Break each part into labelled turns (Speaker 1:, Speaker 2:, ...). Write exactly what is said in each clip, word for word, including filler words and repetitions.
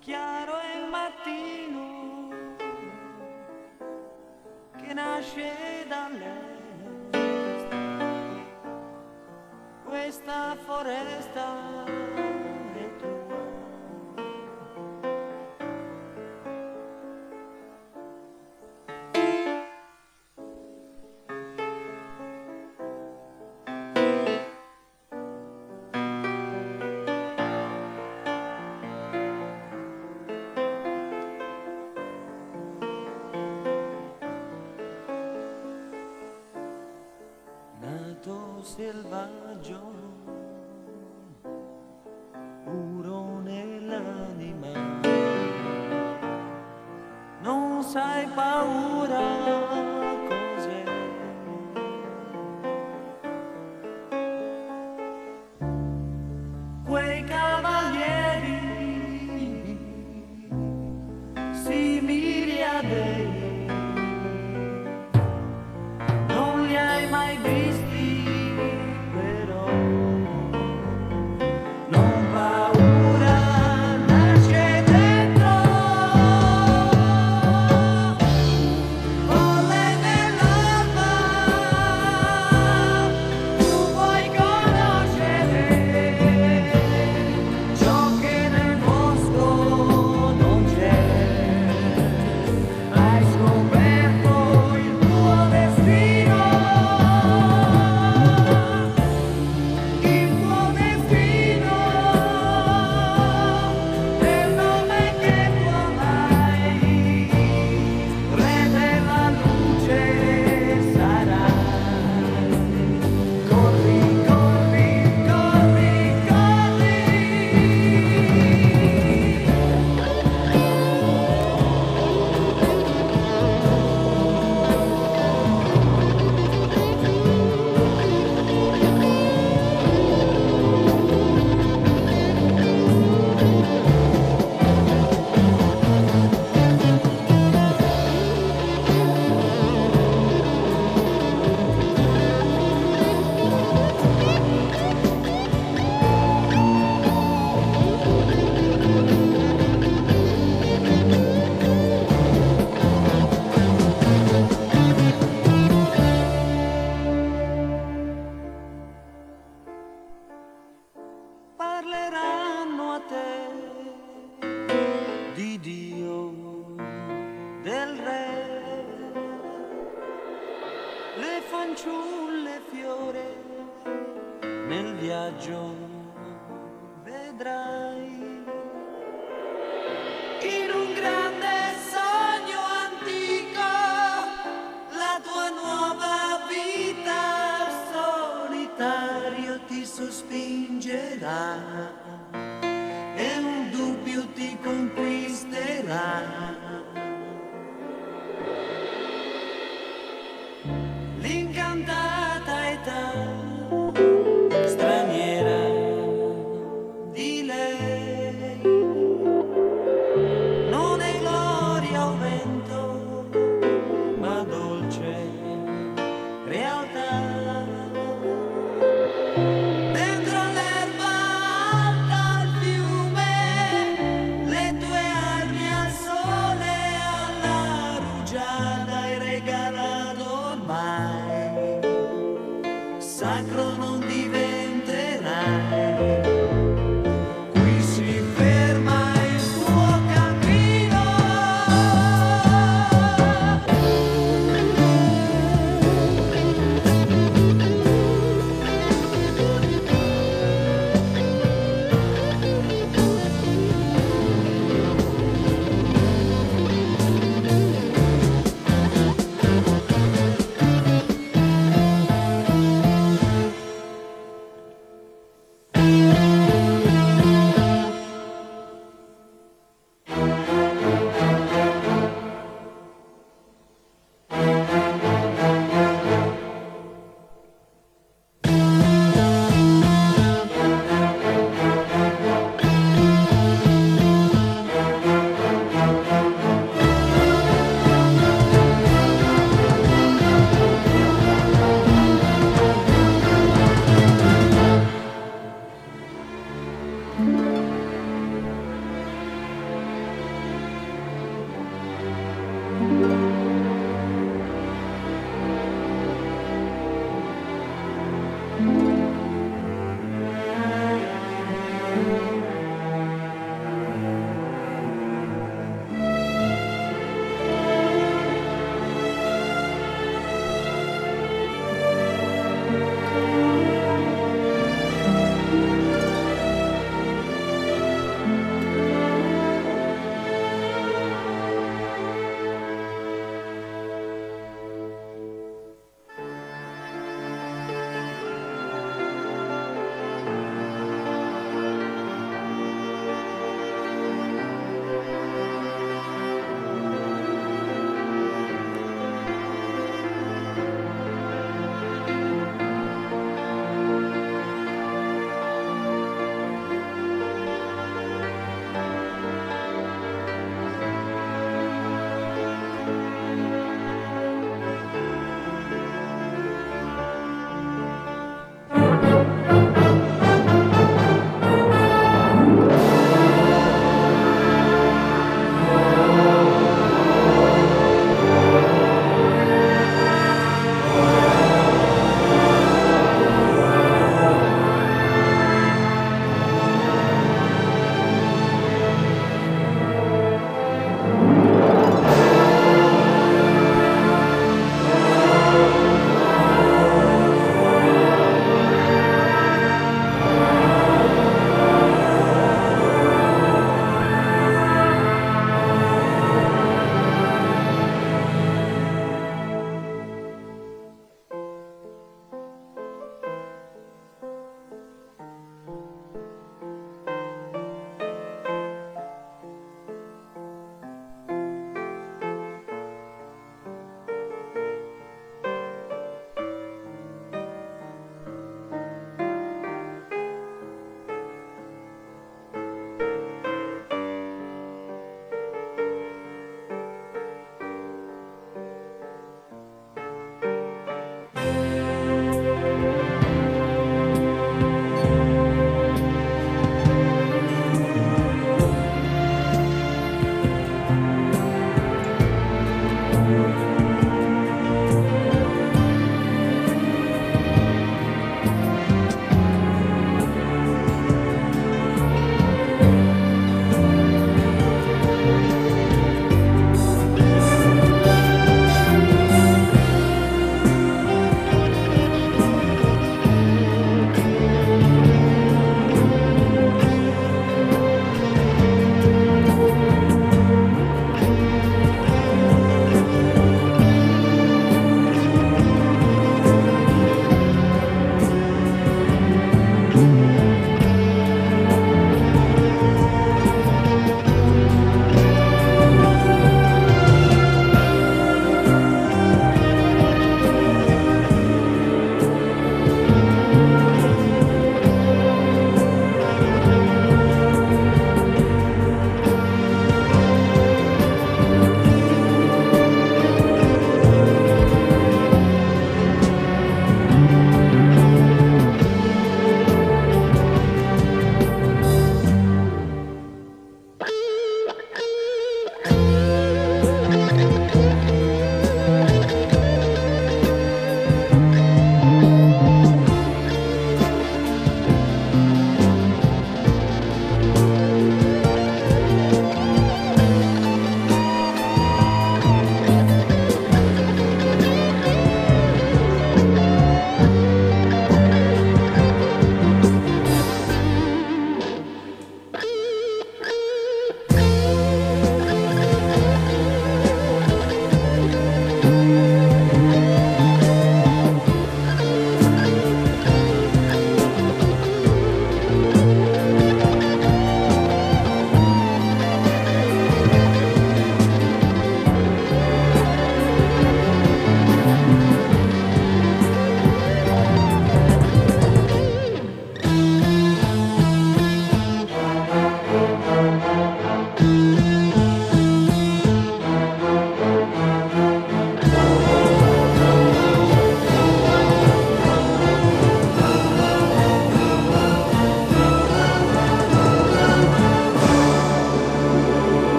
Speaker 1: chiaro è il mattino che nasce dall'est, questa foresta è tua. Nato selvaggio, puro nell'anima, non sai paura cos'è. Quei cavalieri simili a dei, non li hai mai visti, però non paura, nasce dentro, volle nell'alba, tu vuoi conoscere ciò che nel bosco non c'è, hai scoperto il tuo destino. Il tuo destino, del nome che tu amai, re della luce sarai. Corri, corri, corri, corri. Parleranno a te di Dio, del re, le fanciulle fiore nel viaggio vedrai. In un grande sogno antico la tua nuova vita solitario ti sospingerà e un dubbio ti conquisterà. L'incantata età straniera di lei non è gloria o vento, ma dolce realtà. Dentro l'erba alta al fiume, le tue armi al sole.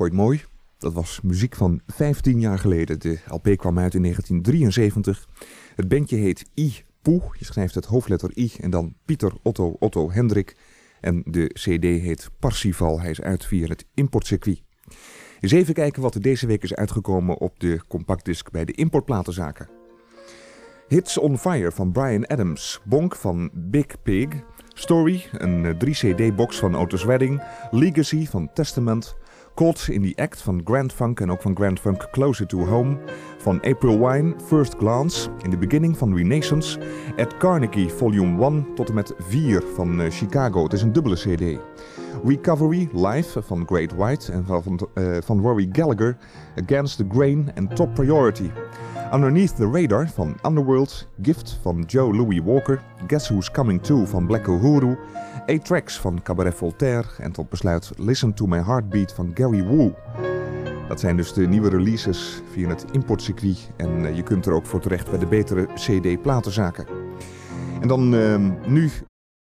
Speaker 2: Vond je het mooi? Dat was muziek van vijftien jaar geleden. De L P kwam uit in negentien drieënzeventig. Het bandje heet I Poe. Je schrijft het hoofdletter I en dan Pieter Otto Otto Hendrik. En de C D heet Parsifal. Hij is uit via het importcircuit. Eens even kijken wat er deze week is uitgekomen op de compactdisc bij de importplatenzaken. Hits on Fire van Bryan Adams. Bonk van Big Pig. Story, een drie C D-box van Otis Redding. Legacy van Testament. Caught in the Act van Grand Funk en ook van Grand Funk Closer to Home. Van April Wine, First Glance. In the Beginning van Renaissance. At Carnegie Volume één tot en met vier van uh, Chicago. Het is een dubbele C D. Recovery Live van Great White en van, uh, van Rory Gallagher. Against the Grain en Top Priority. Underneath the Radar van Underworld. Gift van Joe Louis Walker. Guess Who's Coming To van Black Uhuru. Eight Tracks van Cabaret Voltaire. En tot besluit Listen to My Heartbeat van Gary Wu. Dat zijn dus de nieuwe releases via het importcircuit. En uh, je kunt er ook voor terecht bij de betere C D-platenzaken. En dan uh, nu